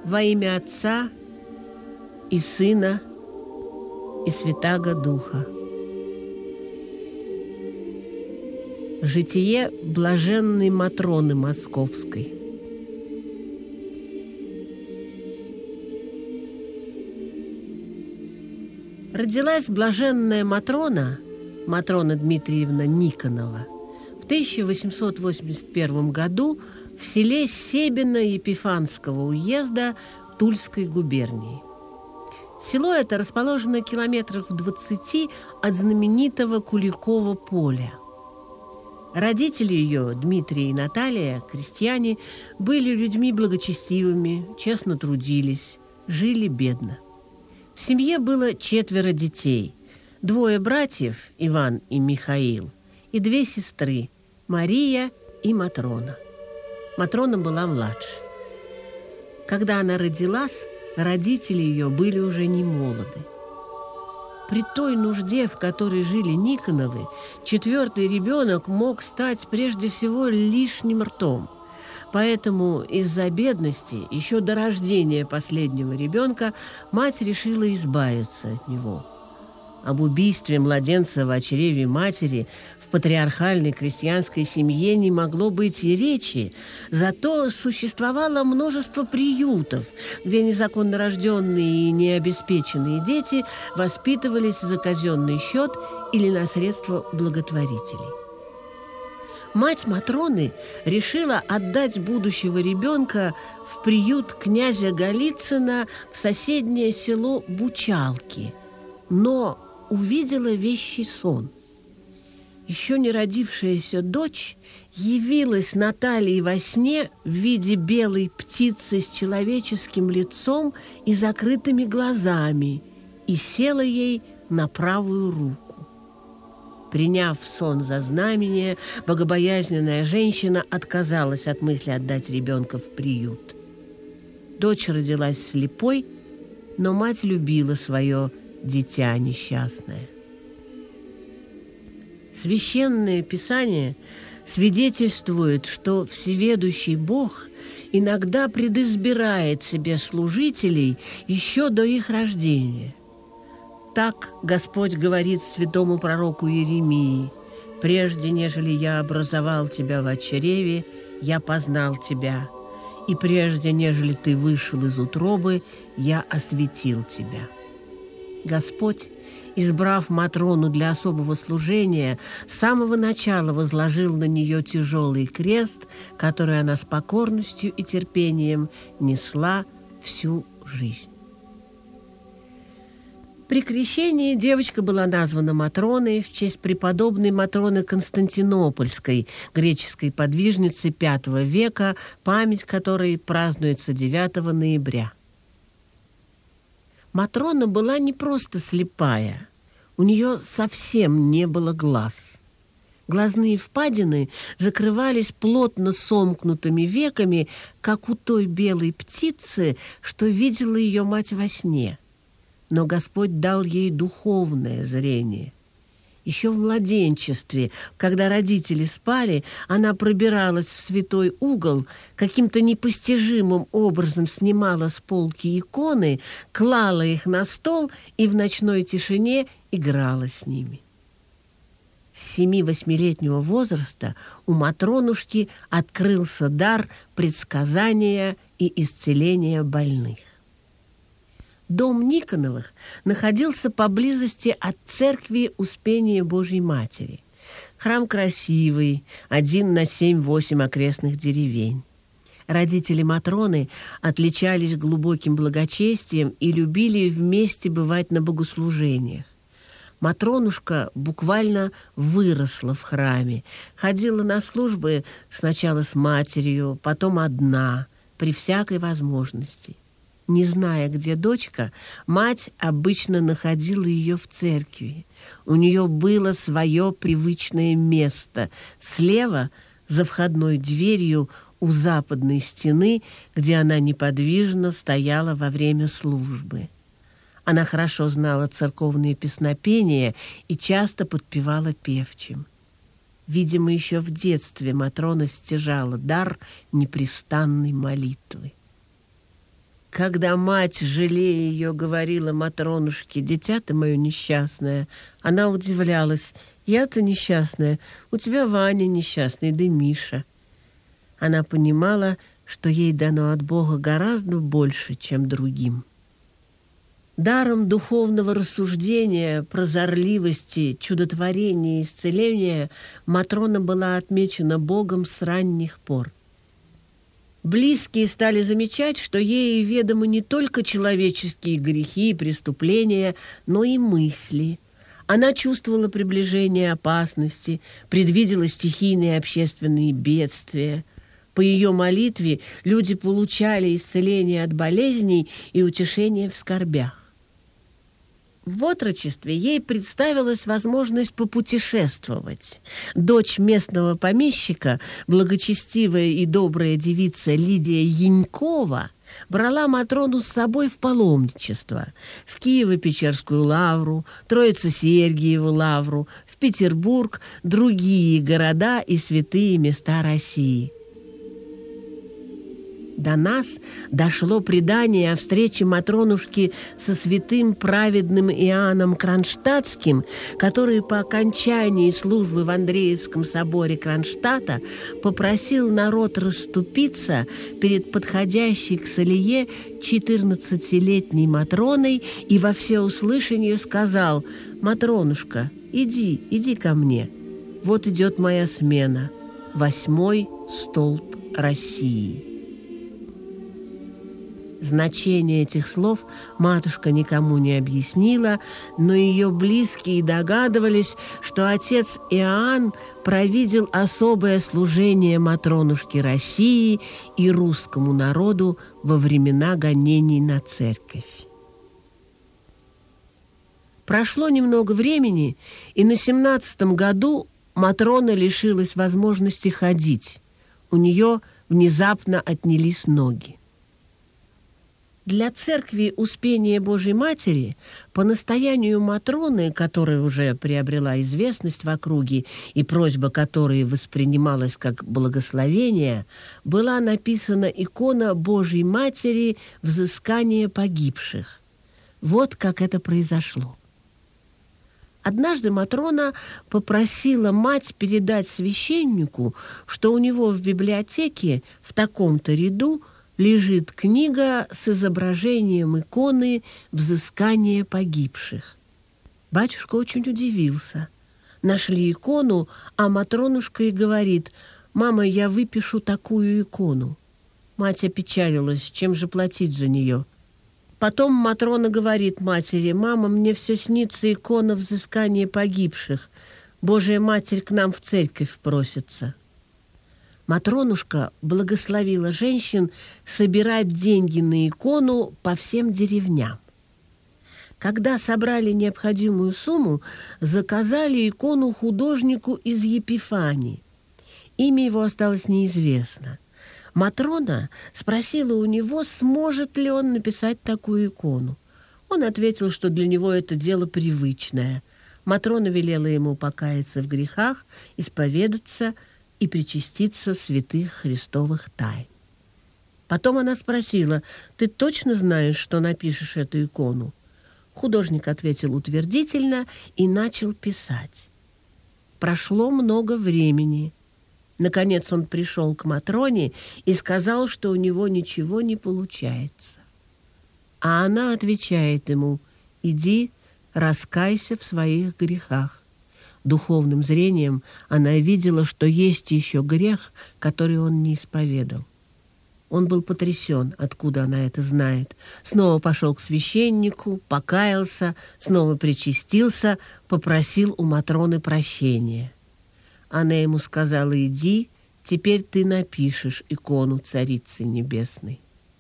Во имя Отца и Сына и Святаго Духа. Житие блаженной Матроны Московской. Родилась блаженная Матрона, Матрона Дмитриевна Никонова, в 1881 году в селе Себино Епифанского уезда Тульской губернии. Село это расположено километрах в 20 от знаменитого Куликова поля. Родители ее, Дмитрий и Наталья, крестьяне, были людьми благочестивыми, честно трудились, жили бедно. В семье было 4 детей, 2 братьев, Иван и Михаил, и 2 сестры, Мария и Матрона. Матрона была младше. Когда она родилась, родители ее были уже не молоды. При той нужде, в которой жили Никоновы, 4-й ребенок мог стать прежде всего лишним ртом. Поэтому из-за бедности, еще до рождения последнего ребенка, мать решила избавиться от него. Об убийстве младенца в чреве матери в патриархальной крестьянской семье не могло быть и речи, зато существовало множество приютов, где незаконно рожденные и необеспеченные дети воспитывались за казенный счет или на средства благотворителей. Мать Матроны решила отдать будущего ребенка в приют князя Голицына в соседнее село Бучалки, но увидела вещий сон. Еще не родившаяся дочь явилась Наталье во сне в виде белой птицы с человеческим лицом и закрытыми глазами и села ей на правую руку. Приняв сон за знамение, богобоязненная женщина отказалась от мысли отдать ребенка в приют. Дочь родилась слепой, но мать любила свое дитя несчастное. Священное Писание свидетельствует, что всеведущий Бог иногда предизбирает себе служителей еще до их рождения. Так Господь говорит святому пророку Иеремии: «Прежде, нежели я образовал тебя в чреве, я познал тебя, и прежде, нежели ты вышел из утробы, я осветил тебя». Господь, избрав Матрону для особого служения, с самого начала возложил на нее тяжелый крест, который она с покорностью и терпением несла всю жизнь. При крещении девочка была названа Матроной в честь преподобной Матроны Константинопольской, греческой подвижницы V века, память которой празднуется 9 ноября. Матрона была не просто слепая, у нее совсем не было глаз. Глазные впадины закрывались плотно сомкнутыми веками, как у той белой птицы, что видела ее мать во сне. Но Господь дал ей духовное зрение. Еще в младенчестве, когда родители спали, она пробиралась в святой угол, каким-то непостижимым образом снимала с полки иконы, клала их на стол и в ночной тишине играла с ними. С 7-8-летнего возраста у Матронушки открылся дар предсказания и исцеления больных. Дом Никоновых находился поблизости от церкви Успения Божьей Матери. Храм красивый, 1 на 7-8 окрестных деревень. Родители Матроны отличались глубоким благочестием и любили вместе бывать на богослужениях. Матронушка буквально выросла в храме, ходила на службы сначала с матерью, потом одна, при всякой возможности. Не зная, где дочка, мать обычно находила ее в церкви. У нее было свое привычное место. Слева, за входной дверью, у западной стены, где она неподвижно стояла во время службы. Она хорошо знала церковные песнопения и часто подпевала певчим. Видимо, еще в детстве Матрона стяжала дар непрестанной молитвы. Когда мать, жалея ее, говорила Матронушке: «Дитя ты мое несчастное», она удивлялась: «Я-то несчастная, у тебя Ваня несчастный, да Миша». Она понимала, что ей дано от Бога гораздо больше, чем другим. Даром духовного рассуждения, прозорливости, чудотворения и исцеления Матрона была отмечена Богом с ранних пор. Близкие стали замечать, что ей ведомы не только человеческие грехи и преступления, но и мысли. Она чувствовала приближение опасности, предвидела стихийные общественные бедствия. По ее молитве люди получали исцеление от болезней и утешение в скорбях. В отрочестве ей представилась возможность попутешествовать. Дочь местного помещика, благочестивая и добрая девица Лидия Янькова, брала Матрону с собой в паломничество в Киево-Печерскую лавру, Троице-Сергиеву лавру, в Петербург, другие города и святые места России. До нас дошло предание о встрече Матронушки со святым праведным Иоанном Кронштадтским, который по окончании службы в Андреевском соборе Кронштадта попросил народ расступиться перед подходящей к Салие 14-летней Матроной и во всеуслышание сказал: «Матронушка, иди ко мне. Вот идет моя смена, 8-й столб России». Значение этих слов матушка никому не объяснила, но ее близкие догадывались, что отец Иоанн провидел особое служение Матронушке России и русскому народу во времена гонений на церковь. Прошло немного времени, и на 17-м году Матрона лишилась возможности ходить. У нее внезапно отнялись ноги. Для церкви Успения Божьей Матери по настоянию Матроны, которая уже приобрела известность в округе и просьба которой воспринималась как благословение, была написана икона Божьей Матери «Взыскание погибших». Вот как это произошло. Однажды Матрона попросила мать передать священнику, что у него в библиотеке в таком-то ряду лежит книга с изображением иконы «Взыскание погибших». Батюшка очень удивился. Нашли икону, а Матронушка и говорит: «Мама, я выпишу такую икону». Мать опечалилась, чем же платить за нее. Потом Матрона говорит матери: «Мама, мне все снится икона «Взыскание погибших». Божья Матерь к нам в церковь просится». Матронушка благословила женщин собирать деньги на икону по всем деревням. Когда собрали необходимую сумму, заказали икону художнику из Епифании. Имя его осталось неизвестно. Матрона спросила у него, сможет ли он написать такую икону. Он ответил, что для него это дело привычное. Матрона велела ему покаяться в грехах, исповедаться и причаститься святых христовых тайн. Потом она спросила: «Ты точно знаешь, что напишешь эту икону?» Художник ответил утвердительно и начал писать. Прошло много времени. Наконец он пришел к Матроне и сказал, что у него ничего не получается. А она отвечает ему: «Иди, раскайся в своих грехах». Духовным зрением она видела, что есть еще грех, который он не исповедал. Он был потрясен, откуда она это знает. Снова пошел к священнику, покаялся, снова причастился, попросил у Матроны прощения. Она ему сказала: «Иди, теперь ты напишешь икону Царицы Небесной».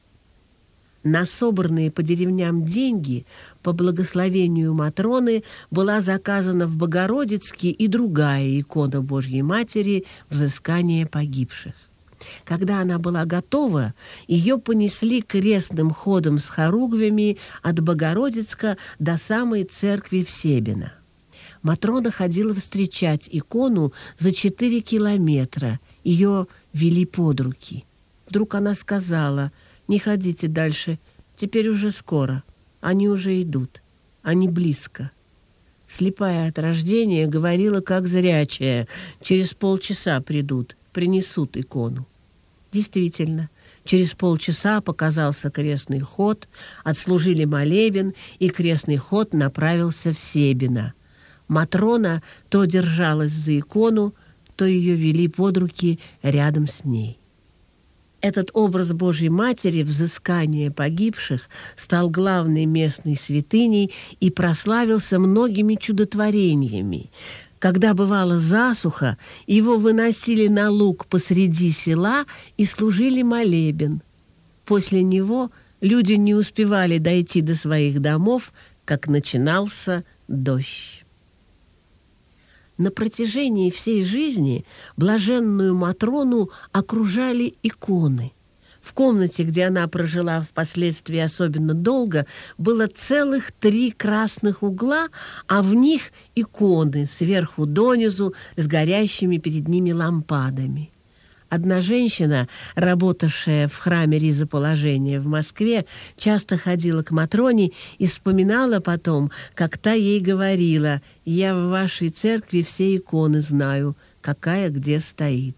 На собранные по деревням деньги по благословению Матроны была заказана в Богородицке и другая икона Божьей Матери «Взыскание погибших». Когда она была готова, ее понесли крестным ходом с хоругвями от Богородицка до самой церкви в Себино. Матрона ходила встречать икону за 4 километра. Ее вели под руки. Вдруг она сказала: «Не ходите дальше, Теперь уже скоро. Они уже идут. Они близко. Слепая от рождения говорила, как зрячая. Через полчаса придут, принесут икону. Действительно, через полчаса показался крестный ход, отслужили молебен, и крестный ход направился в Себино. Матрона то держалась за икону, то ее вели под руки рядом с ней. Этот образ Божьей Матери, взыскания погибших, стал главной местной святыней и прославился многими чудотворениями. Когда бывала засуха, его выносили на луг посреди села и служили молебен. После него люди не успевали дойти до своих домов, как начинался дождь. На протяжении всей жизни блаженную Матрону окружали иконы. В комнате, где она прожила впоследствии особенно долго, было целых 3 красных угла, а в них иконы сверху донизу с горящими перед ними лампадами. Одна женщина, работавшая в храме Ризоположения в Москве, часто ходила к Матроне и вспоминала потом, как та ей говорила: «Я в вашей церкви все иконы знаю, какая где стоит».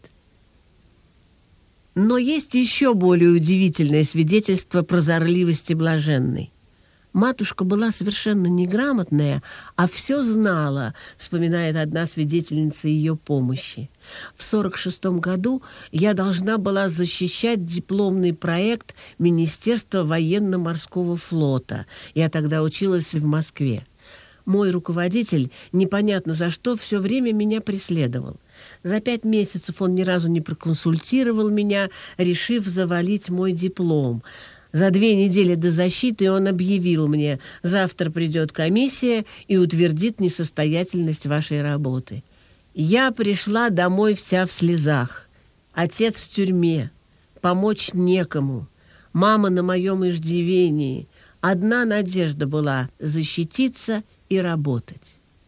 Но есть еще более удивительное свидетельство прозорливости блаженной. Матушка была совершенно неграмотная, а все знала, вспоминает одна свидетельница ее помощи. В 1946 году я должна была защищать дипломный проект Министерства военно-морского флота. Я тогда училась в Москве. Мой руководитель, непонятно за что, все время меня преследовал. За 5 месяцев он ни разу не проконсультировал меня, решив завалить мой диплом. За 2 недели до защиты он объявил мне: завтра придет комиссия и утвердит несостоятельность вашей работы. Я пришла домой вся в слезах. Отец в тюрьме, помочь некому, мама на моем иждивении. Одна надежда была — защититься и работать.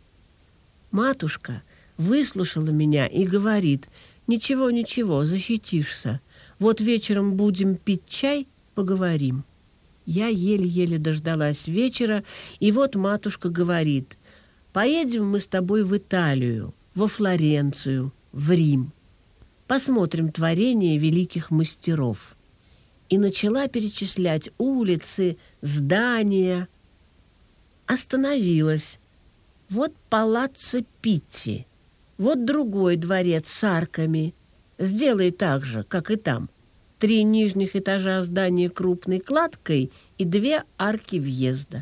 Матушка выслушала меня и говорит: «Ничего, ничего, защитишься. Вот вечером будем пить чай, поговорим». Я еле-еле дождалась вечера, и вот матушка говорит: «Поедем мы с тобой в Италию, во Флоренцию, в Рим. Посмотрим творения великих мастеров». И начала перечислять улицы, здания. Остановилась. Вот палаццо Питти, вот другой дворец с арками. Сделай так же, как и там. 3 нижних этажа здания крупной кладкой и 2 арки въезда.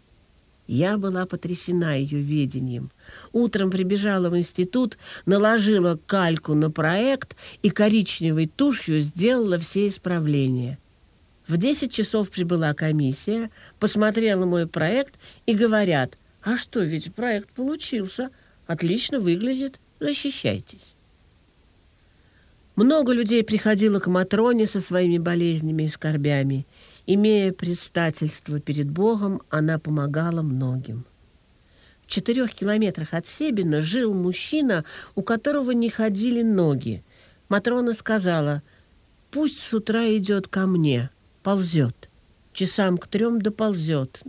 Я была потрясена ее ведением. Утром прибежала в институт, наложила кальку на проект и коричневой тушью сделала все исправления. В 10 часов прибыла комиссия, посмотрела мой проект и говорят: «А что, ведь проект получился, отлично выглядит, защищайтесь». Много людей приходило к Матроне со своими болезнями и скорбями. Имея предстательство перед Богом, она помогала многим. В 4 километрах от Себина жил мужчина, у которого не ходили ноги. Матрона сказала: «Пусть с утра идет ко мне, ползет. Часам к 3 доползет.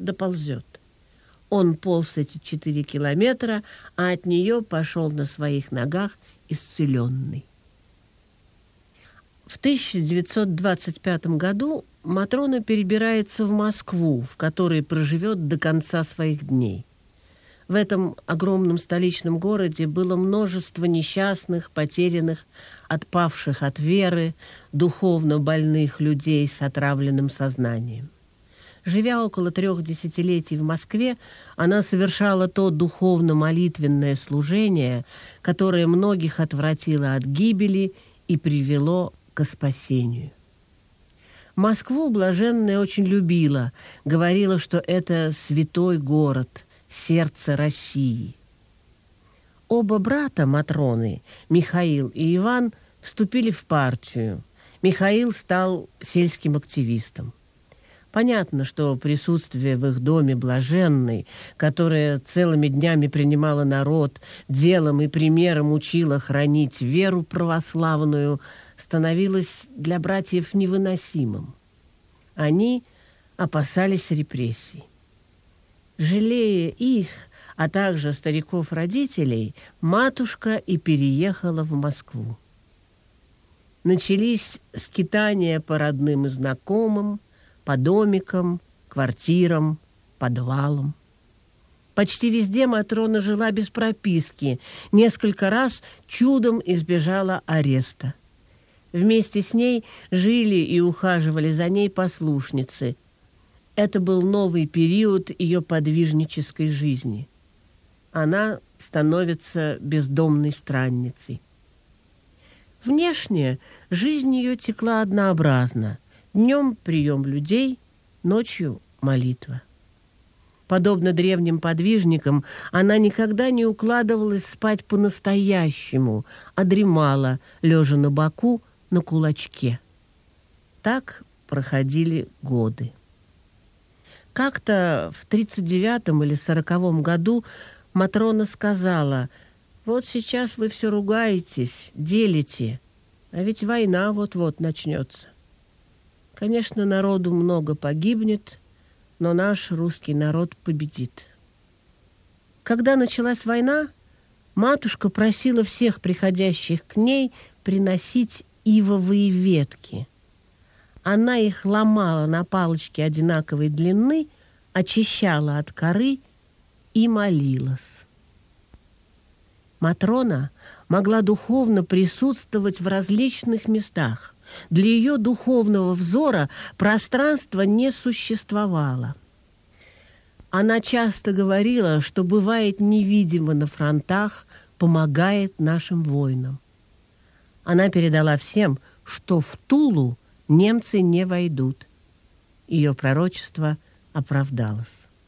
Он полз эти 4 километра, а от нее пошел на своих ногах исцеленный. В 1925 году Матрона перебирается в Москву, в которой проживет до конца своих дней. В этом огромном столичном городе было множество несчастных, потерянных, отпавших от веры, духовно больных людей с отравленным сознанием. Живя около 3 десятилетий в Москве, она совершала то духовно-молитвенное служение, которое многих отвратило от гибели и привело к спасению. Москву блаженная очень любила, говорила, что это святой город, сердце России. Оба брата Матроны, Михаил и Иван, вступили в партию. Михаил стал сельским активистом. Понятно, что присутствие в их доме блаженной, которая целыми днями принимала народ, делом и примером учила хранить веру православную, становилось для братьев невыносимым. Они опасались репрессий. Жалея их, а также стариков-родителей, матушка и переехала в Москву. Начались скитания по родным и знакомым, по домикам, квартирам, подвалам. Почти везде Матрона жила без прописки, несколько раз чудом избежала ареста. Вместе с ней жили и ухаживали за ней послушницы. Это был новый период ее подвижнической жизни. Она становится бездомной странницей. Внешне жизнь ее текла однообразно. Днем прием людей, ночью молитва. Подобно древним подвижникам, она никогда не укладывалась спать по-настоящему, а дремала, лежа на боку, на кулачке. Так проходили годы. Как-то в 39-м или 40-м году Матрона сказала: «Вот сейчас вы все ругаетесь, делите, а ведь война вот-вот начнется. Конечно, народу много погибнет, но наш русский народ победит». Когда началась война, матушка просила всех приходящих к ней приносить ивовые ветки. Она их ломала на палочки одинаковой длины, очищала от коры и молилась. Матрона могла духовно присутствовать в различных местах. Для ее духовного взора пространство не существовало. Она часто говорила, что бывает невидимо на фронтах, помогает нашим воинам. Она передала всем, что в Тулу немцы не войдут. Ее пророчество оправдалось.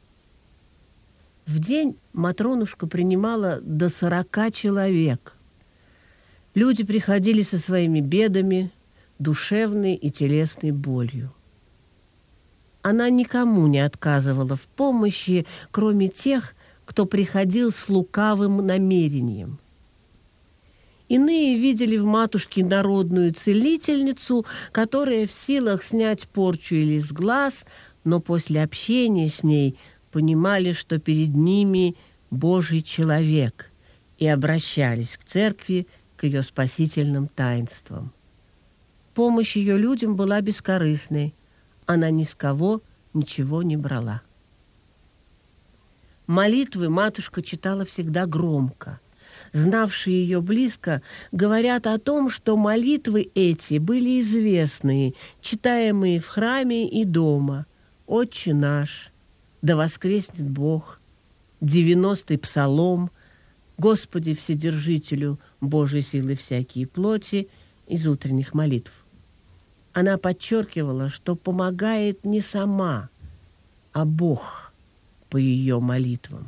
В день Матронушка принимала до 40 человек. Люди приходили со своими бедами, душевной и телесной болью. Она никому не отказывала в помощи, кроме тех, кто приходил с лукавым намерением. Иные видели в матушке народную целительницу, которая в силах снять порчу или с глаз, но после общения с ней понимали, что перед ними Божий человек, и обращались к церкви, к ее спасительным таинствам. Помощь ее людям была бескорыстной, она ни с кого ничего не брала. Молитвы матушка читала всегда громко. Знавшие ее близко говорят о том, что молитвы эти были известные, читаемые в храме и дома. «Отче наш», «Да воскреснет Бог», 90-й псалом, «Господи Вседержителю Божьей силы всякие плоти» из утренних молитв. Она подчеркивала, что помогает не сама, а Бог по ее молитвам.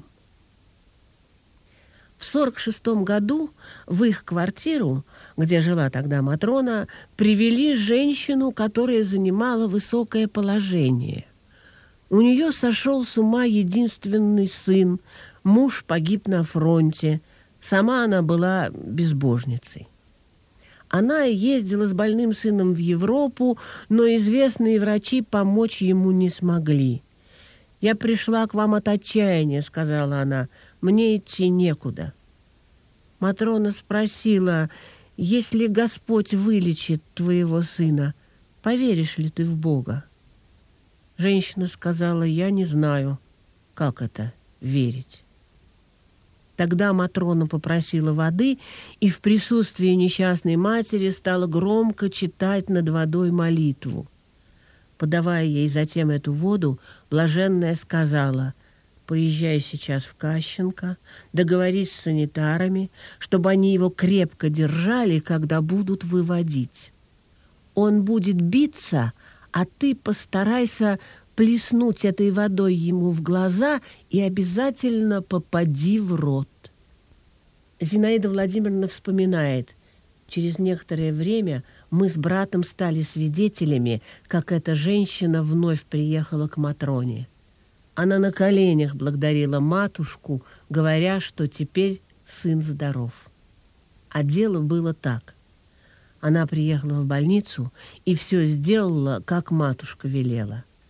В 1946 году в их квартиру, где жила тогда Матрона, привели женщину, которая занимала высокое положение. У нее сошел с ума единственный сын, муж погиб на фронте, сама она была безбожницей. Она ездила с больным сыном в Европу, но известные врачи помочь ему не смогли. «Я пришла к вам от отчаяния», — сказала она, — «мне идти некуда». Матрона спросила: «Если Господь вылечит твоего сына, поверишь ли ты в Бога?» Женщина сказала: «Я не знаю, как это верить». Тогда Матрона попросила воды и в присутствии несчастной матери стала громко читать над водой молитву. Подавая ей затем эту воду, блаженная сказала: «Поезжай сейчас в Кащенко, договорись с санитарами, чтобы они его крепко держали, когда будут выводить. Он будет биться, а ты постарайся плеснуть этой водой ему в глаза и обязательно попади в рот». Зинаида Владимировна вспоминает: «Через некоторое время мы с братом стали свидетелями, как эта женщина вновь приехала к Матроне. Она на коленях благодарила матушку, говоря, что теперь сын здоров. А дело было так. Она приехала в больницу и все сделала, как матушка велела.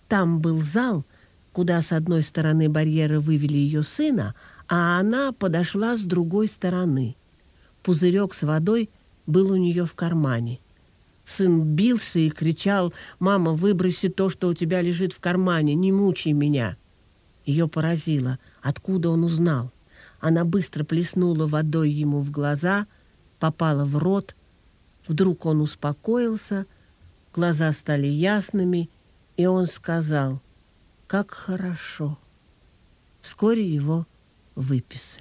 Там был зал, куда с одной стороны барьера вывели ее сына, а она подошла с другой стороны. Пузырек с водой был у нее в кармане. Сын бился и кричал: «Мама, выброси то, что у тебя лежит в кармане, не мучай меня!» Ее поразило, откуда он узнал. Она быстро плеснула водой ему в глаза, попала в рот. Вдруг он успокоился, глаза стали ясными, и он сказал: «Как хорошо!» Вскоре его выписали.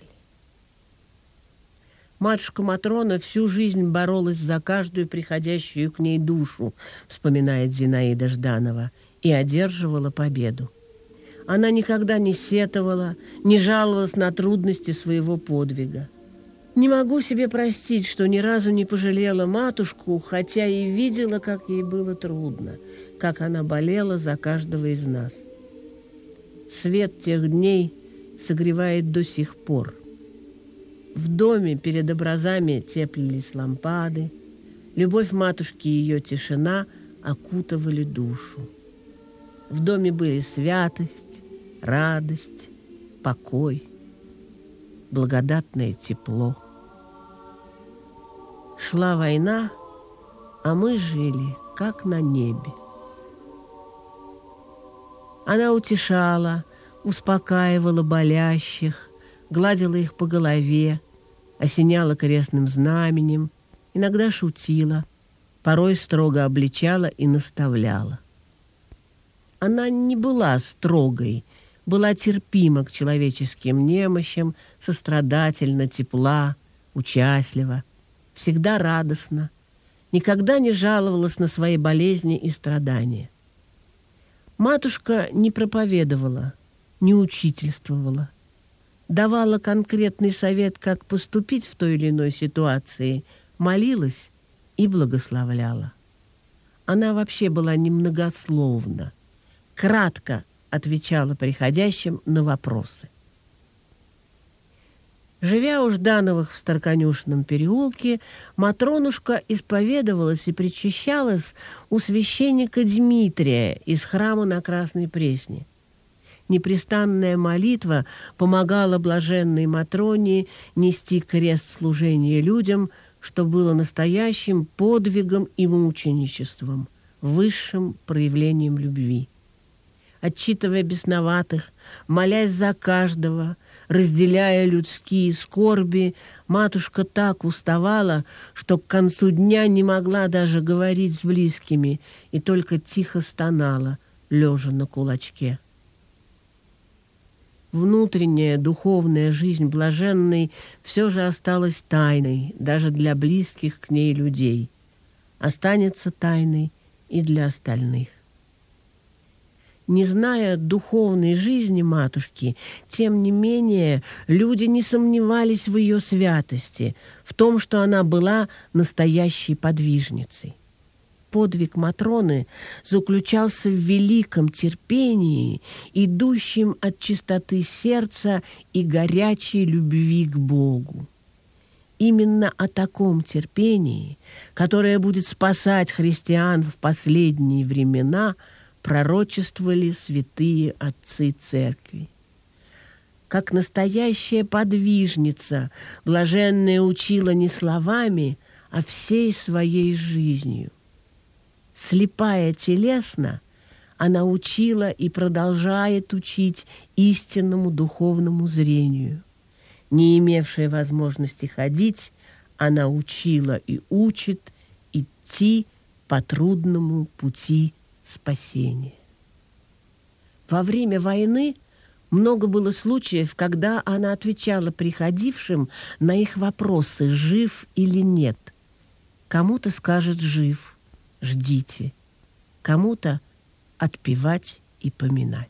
Матушка Матрона всю жизнь боролась за каждую приходящую к ней душу, вспоминает Зинаида Жданова, и одерживала победу. Она никогда не сетовала, не жаловалась на трудности своего подвига. Не могу себе простить, что ни разу не пожалела матушку, хотя и видела, как ей было трудно, как она болела за каждого из нас. Свет тех дней согревает до сих пор. В доме перед образами теплились лампады, любовь матушки и ее тишина окутывали душу. В доме были святость, радость, покой, благодатное тепло. Шла война, а мы жили, как на небе. Она утешала, успокаивала болящих, гладила их по голове, осеняла крестным знаменем, иногда шутила, порой строго обличала и наставляла. Она не была строгой, была терпима к человеческим немощам, сострадательна, тепла, участлива, всегда радостна, никогда не жаловалась на свои болезни и страдания. Матушка не проповедовала, не учительствовала, давала конкретный совет, как поступить в той или иной ситуации, молилась и благословляла. Она вообще была немногословна, кратко отвечала приходящим на вопросы. Живя у Ждановых в Староконюшенном переулке, Матронушка исповедовалась и причащалась у священника Дмитрия из храма на Красной Пресне. Непрестанная молитва помогала блаженной Матроне нести крест служения людям, что было настоящим подвигом и мученичеством, высшим проявлением любви. Отчитывая бесноватых, молясь за каждого, разделяя людские скорби, матушка так уставала, что к концу дня не могла даже говорить с близкими и только тихо стонала, лежа на кулачке. Внутренняя духовная жизнь блаженной все же осталась тайной даже для близких к ней людей. Останется тайной и для остальных. Не зная духовной жизни матушки, тем не менее, люди не сомневались в ее святости, в том, что она была настоящей подвижницей. Подвиг Матроны заключался в великом терпении, идущем от чистоты сердца и горячей любви к Богу. Именно о таком терпении, которое будет спасать христиан в последние времена, пророчествовали святые отцы церкви. Как настоящая подвижница, блаженная учила не словами, а всей своей жизнью. Слепая телесно, она учила и продолжает учить истинному духовному зрению. Не имевшая возможности ходить, она учила и учит идти по трудному пути спасения. Во время войны много было случаев, когда она отвечала приходившим на их вопросы, жив или нет. Кому-то скажет «жив», ждите, кому-то отпевать и поминать.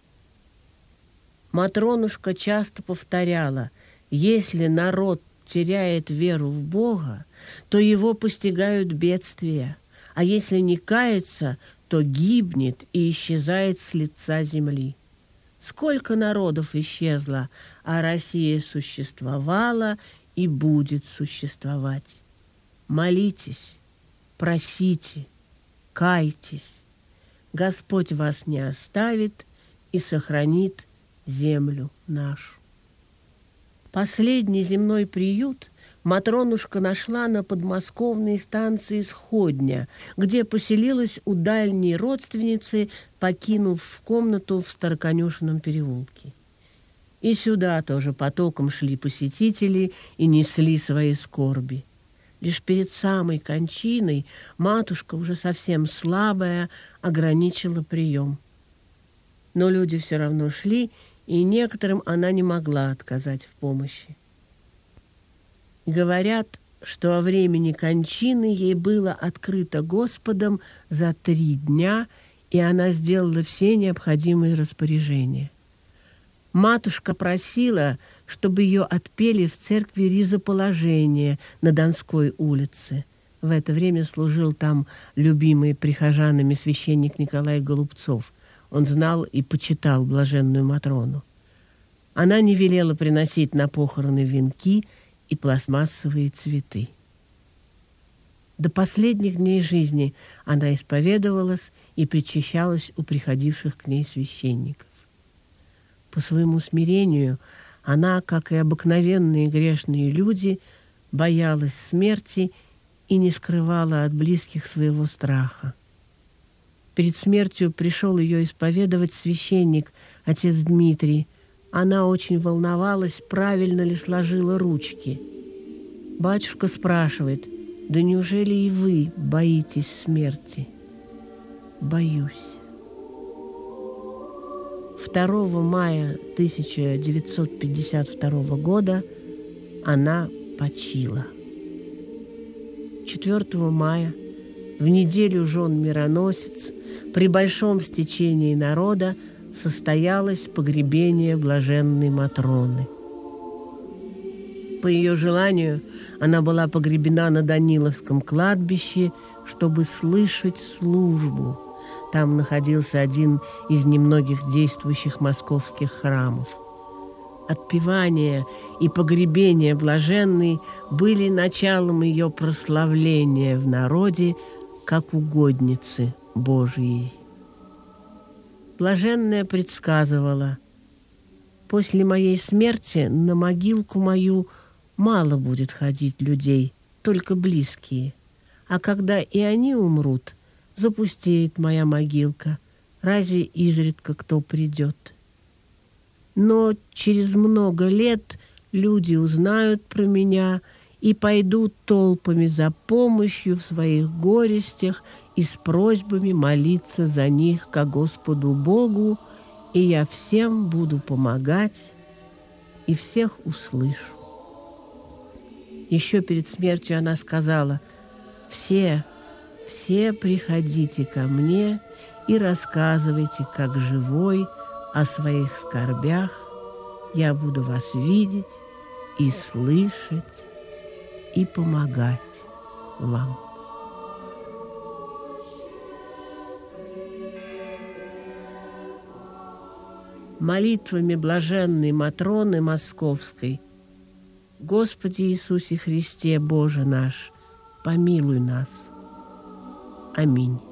Матронушка часто повторяла: если народ теряет веру в Бога, то его постигают бедствия, а если не кается, то гибнет и исчезает с лица земли. Сколько народов исчезло, а Россия существовала и будет существовать. Молитесь, просите, кайтесь. Господь вас не оставит и сохранит землю нашу. Последний земной приют Матронушка нашла на подмосковной станции Сходня, где поселилась у дальней родственницы, покинув комнату в Староконюшенном переулке. И сюда тоже потоком шли посетители и несли свои скорби. Лишь перед самой кончиной матушка, уже совсем слабая, ограничила прием. Но люди все равно шли, и некоторым она не могла отказать в помощи. Говорят, что о времени кончины ей было открыто Господом за 3 дня, и она сделала все необходимые распоряжения. Матушка просила, чтобы ее отпели в церкви Ризоположения на Донской улице. В это время служил там любимый прихожанами священник Николай Голубцов. Он знал и почитал блаженную Матрону. Она не велела приносить на похороны венки и пластмассовые цветы. До последних дней жизни она исповедовалась и причащалась у приходивших к ней священников. По своему смирению она, как и обыкновенные грешные люди, боялась смерти и не скрывала от близких своего страха. Перед смертью пришел ее исповедовать священник, отец Дмитрий. Она очень волновалась, правильно ли сложила ручки. Батюшка спрашивает: «Да неужели и вы боитесь смерти?» «Боюсь». 2 мая 1952 года она почила. 4 мая, в неделю жен мироносец, при большом стечении народа состоялось погребение блаженной Матроны. По ее желанию она была погребена на Даниловском кладбище, чтобы слышать службу. Там находился один из немногих действующих московских храмов. Отпевание и погребение блаженной были началом ее прославления в народе как угодницы Божией. Блаженная предсказывала: «После моей смерти на могилку мою мало будет ходить людей, только близкие. А когда и они умрут, запустеет моя могилка, разве изредка кто придет? Но через много лет люди узнают про меня и пойдут толпами за помощью в своих горестях и с просьбами молиться за них ко Господу Богу, и я всем буду помогать и всех услышу». Еще перед смертью она сказала: «Все приходите ко мне и рассказывайте, как живой, о своих скорбях. Я буду вас видеть и слышать и помогать вам». Молитвами блаженной Матроны Московской: «Господи Иисусе Христе, Боже наш, помилуй нас». Аминь.